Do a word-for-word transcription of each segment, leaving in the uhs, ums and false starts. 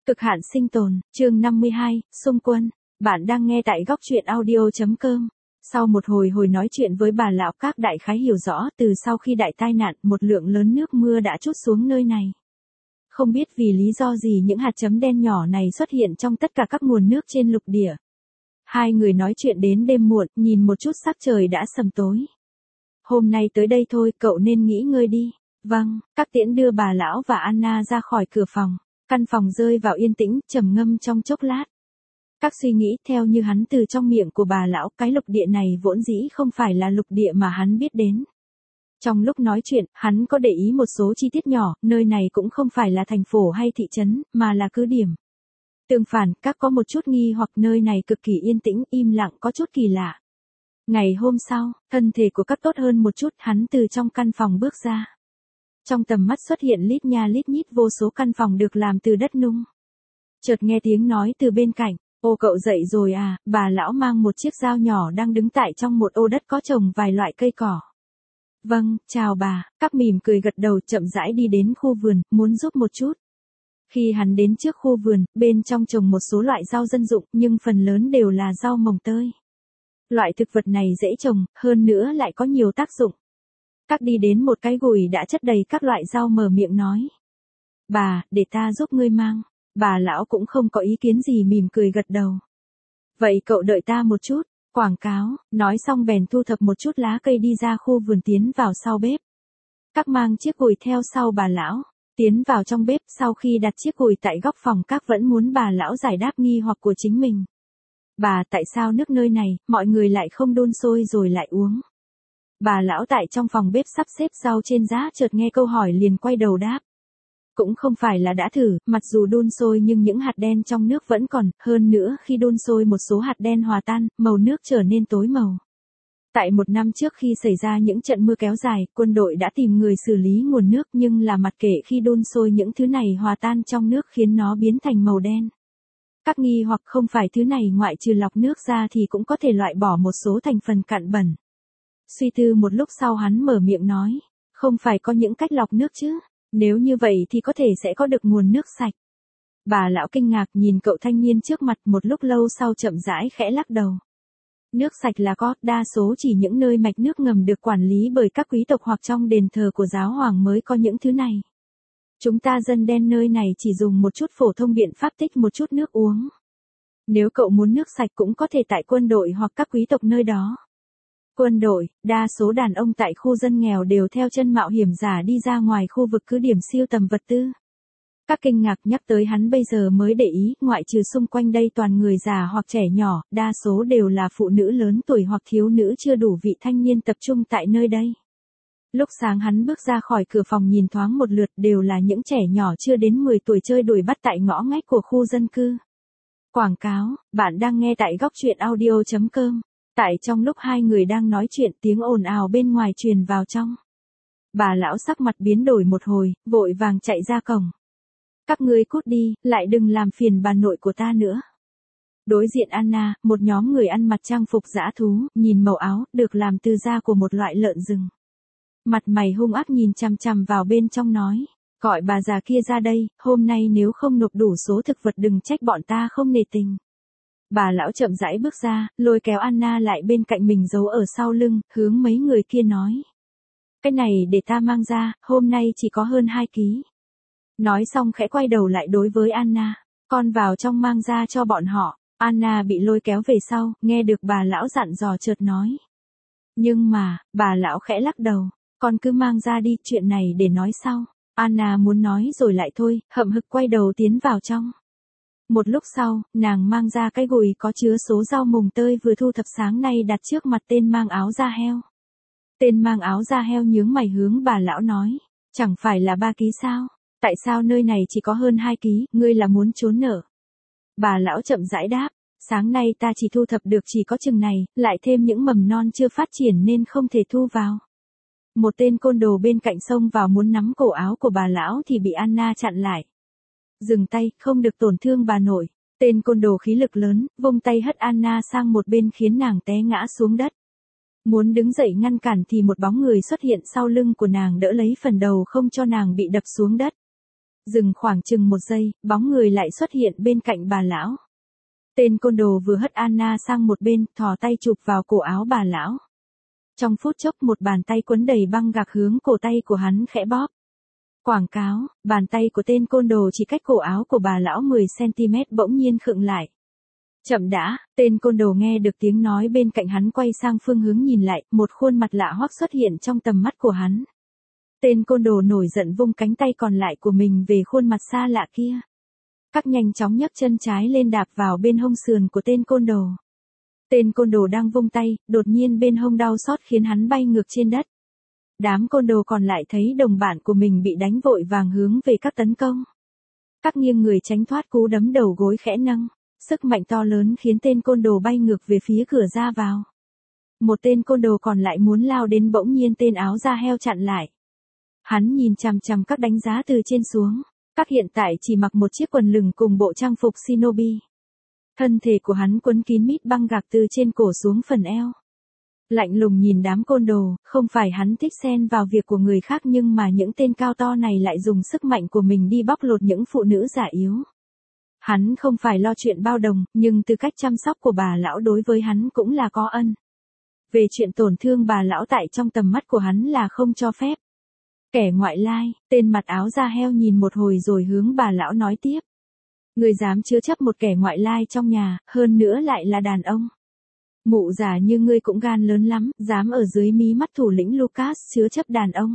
Cực hạn sinh tồn, chương năm mươi hai, xung quân. Bạn đang nghe tại góc truyện audio chấm com. Sau một hồi hồi nói chuyện với bà lão, các đại khái hiểu rõ từ sau khi đại tai nạn một lượng lớn nước mưa đã trút xuống nơi này. Không biết vì lý do gì những hạt chấm đen nhỏ này xuất hiện trong tất cả các nguồn nước trên lục địa. Hai người nói chuyện đến đêm muộn, nhìn một chút sắc trời đã sầm tối. Hôm nay tới đây thôi, cậu nên nghỉ ngơi đi. Vâng, các tiễn đưa bà lão và Anna ra khỏi cửa phòng. Căn phòng rơi vào yên tĩnh, trầm ngâm trong chốc lát. Các suy nghĩ theo như hắn từ trong miệng của bà lão, cái lục địa này vốn dĩ không phải là lục địa mà hắn biết đến. Trong lúc nói chuyện, hắn có để ý một số chi tiết nhỏ, nơi này cũng không phải là thành phố hay thị trấn, mà là cứ điểm. Tương phản, các có một chút nghi hoặc nơi này cực kỳ yên tĩnh, im lặng, có chút kỳ lạ. Ngày hôm sau, thân thể của các tốt hơn một chút, hắn từ trong căn phòng bước ra. Trong tầm mắt xuất hiện lít nha lít nhít vô số căn phòng được làm từ đất nung. Chợt nghe tiếng nói từ bên cạnh, ô cậu dậy rồi à, bà lão mang một chiếc dao nhỏ đang đứng tại trong một ô đất có trồng vài loại cây cỏ. Vâng, chào bà, các mỉm cười gật đầu chậm rãi đi đến khu vườn, muốn giúp một chút. Khi hắn đến trước khu vườn, bên trong trồng một số loại rau dân dụng nhưng phần lớn đều là rau mồng tơi. Loại thực vật này dễ trồng, hơn nữa lại có nhiều tác dụng. Các đi đến một cái gùi đã chất đầy các loại rau mở miệng nói. Bà, để ta giúp ngươi mang. Bà lão cũng không có ý kiến gì mỉm cười gật đầu. Vậy cậu đợi ta một chút, quảng cáo, nói xong bèn thu thập một chút lá cây đi ra khu vườn tiến vào sau bếp. Các mang chiếc gùi theo sau bà lão, tiến vào trong bếp sau khi đặt chiếc gùi tại góc phòng các vẫn muốn bà lão giải đáp nghi hoặc của chính mình. Bà, tại sao nước nơi này, mọi người lại không đun sôi rồi lại uống? Bà lão tại trong phòng bếp sắp xếp rau trên giá chợt nghe câu hỏi liền quay đầu đáp. Cũng không phải là đã thử, mặc dù đun sôi nhưng những hạt đen trong nước vẫn còn, hơn nữa khi đun sôi một số hạt đen hòa tan, màu nước trở nên tối màu. Tại một năm trước khi xảy ra những trận mưa kéo dài, quân đội đã tìm người xử lý nguồn nước nhưng là mặc kệ khi đun sôi những thứ này hòa tan trong nước khiến nó biến thành màu đen. Các nghi hoặc không phải thứ này ngoại trừ lọc nước ra thì cũng có thể loại bỏ một số thành phần cặn bẩn. Suy tư một lúc sau hắn mở miệng nói, không phải có những cách lọc nước chứ, nếu như vậy thì có thể sẽ có được nguồn nước sạch. Bà lão kinh ngạc nhìn cậu thanh niên trước mặt một lúc lâu sau chậm rãi khẽ lắc đầu. Nước sạch là có, đa số chỉ những nơi mạch nước ngầm được quản lý bởi các quý tộc hoặc trong đền thờ của giáo hoàng mới có những thứ này. Chúng ta dân đen nơi này chỉ dùng một chút phổ thông biện pháp tích một chút nước uống. Nếu cậu muốn nước sạch cũng có thể tại quân đội hoặc các quý tộc nơi đó. Quân đội, đa số đàn ông tại khu dân nghèo đều theo chân mạo hiểm giả đi ra ngoài khu vực cứ điểm siêu tầm vật tư. Các kinh ngạc nhắc tới hắn bây giờ mới để ý, ngoại trừ xung quanh đây toàn người già hoặc trẻ nhỏ, đa số đều là phụ nữ lớn tuổi hoặc thiếu nữ chưa đủ vị thanh niên tập trung tại nơi đây. Lúc sáng hắn bước ra khỏi cửa phòng nhìn thoáng một lượt đều là những trẻ nhỏ chưa đến mười tuổi chơi đuổi bắt tại ngõ ngách của khu dân cư. Quảng cáo, bạn đang nghe tại góc truyện audio chấm com. Tại trong lúc hai người đang nói chuyện tiếng ồn ào bên ngoài truyền vào trong. Bà lão sắc mặt biến đổi một hồi, vội vàng chạy ra cổng. Các ngươi cút đi, lại đừng làm phiền bà nội của ta nữa. Đối diện Anna, một nhóm người ăn mặc trang phục dã thú, nhìn màu áo, được làm từ da của một loại lợn rừng. Mặt mày hung ác nhìn chằm chằm vào bên trong nói, gọi bà già kia ra đây, hôm nay nếu không nộp đủ số thực vật đừng trách bọn ta không nể tình. Bà lão chậm rãi bước ra, lôi kéo Anna lại bên cạnh mình giấu ở sau lưng, hướng mấy người kia nói. Cái này để ta mang ra, hôm nay chỉ có hơn hai ký. Nói xong khẽ quay đầu lại đối với Anna, con vào trong mang ra cho bọn họ. Anna bị lôi kéo về sau, nghe được bà lão dặn dò chợt nói. Nhưng mà, bà lão khẽ lắc đầu, con cứ mang ra đi, chuyện này để nói sau. Anna muốn nói rồi lại thôi, hậm hực quay đầu tiến vào trong. Một lúc sau, nàng mang ra cái gùi có chứa số rau mồng tơi vừa thu thập sáng nay đặt trước mặt tên mang áo da heo. Tên mang áo da heo nhướng mày hướng bà lão nói, chẳng phải là ba ký sao? Tại sao nơi này chỉ có hơn hai ký, ngươi là muốn trốn nợ? Bà lão chậm rãi đáp, sáng nay ta chỉ thu thập được chỉ có chừng này, lại thêm những mầm non chưa phát triển nên không thể thu vào. Một tên côn đồ bên cạnh xông vào muốn nắm cổ áo của bà lão thì bị Anna chặn lại. Dừng tay, không được tổn thương bà nội. Tên côn đồ khí lực lớn, vung tay hất Anna sang một bên khiến nàng té ngã xuống đất. Muốn đứng dậy ngăn cản thì một bóng người xuất hiện sau lưng của nàng đỡ lấy phần đầu không cho nàng bị đập xuống đất. Dừng khoảng chừng một giây, bóng người lại xuất hiện bên cạnh bà lão. Tên côn đồ vừa hất Anna sang một bên, thò tay chụp vào cổ áo bà lão. Trong phút chốc một bàn tay quấn đầy băng gạc hướng cổ tay của hắn khẽ bóp. Quảng cáo, bàn tay của tên côn đồ chỉ cách cổ áo của bà lão mười xăng-ti-mét bỗng nhiên khựng lại. Chậm đã, tên côn đồ nghe được tiếng nói bên cạnh hắn quay sang phương hướng nhìn lại, một khuôn mặt lạ hoắc xuất hiện trong tầm mắt của hắn. Tên côn đồ nổi giận vung cánh tay còn lại của mình về khuôn mặt xa lạ kia. Các nhanh chóng nhấc chân trái lên đạp vào bên hông sườn của tên côn đồ. Tên côn đồ đang vung tay, đột nhiên bên hông đau xót khiến hắn bay ngược trên đất. Đám côn đồ còn lại thấy đồng bạn của mình bị đánh vội vàng hướng về các tấn công. Các nghiêng người tránh thoát cú đấm đầu gối khẽ nâng. Sức mạnh to lớn khiến tên côn đồ bay ngược về phía cửa ra vào. Một tên côn đồ còn lại muốn lao đến bỗng nhiên tên áo da heo chặn lại. Hắn nhìn chằm chằm các đánh giá từ trên xuống. Các hiện tại chỉ mặc một chiếc quần lửng cùng bộ trang phục shinobi. Thân thể của hắn quấn kín mít băng gạc từ trên cổ xuống phần eo. Lạnh lùng nhìn đám côn đồ, không phải hắn thích xen vào việc của người khác nhưng mà những tên cao to này lại dùng sức mạnh của mình đi bóc lột những phụ nữ già yếu. Hắn không phải lo chuyện bao đồng, nhưng tư cách chăm sóc của bà lão đối với hắn cũng là có ân. Về chuyện tổn thương bà lão tại trong tầm mắt của hắn là không cho phép. Kẻ ngoại lai, tên mặt áo da heo nhìn một hồi rồi hướng bà lão nói tiếp. Người dám chứa chấp một kẻ ngoại lai trong nhà, hơn nữa lại là đàn ông. Mụ già như ngươi cũng gan lớn lắm, dám ở dưới mí mắt thủ lĩnh Lucas chứa chấp đàn ông.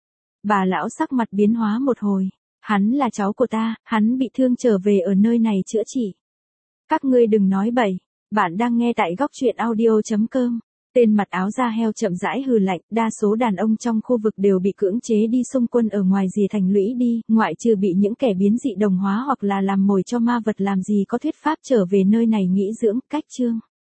Bà lão sắc mặt biến hóa một hồi. Hắn là cháu của ta, hắn bị thương trở về ở nơi này chữa trị. Các ngươi đừng nói bậy, bạn đang nghe tại góc truyện audio chấm com. Tên mặt áo da heo chậm rãi hừ lạnh, đa số đàn ông trong khu vực đều bị cưỡng chế đi xung quân ở ngoài rìa thành lũy đi, ngoại trừ bị những kẻ biến dị đồng hóa hoặc là làm mồi cho ma vật làm gì có thuyết pháp trở về nơi này nghỉ dưỡng, cách chương.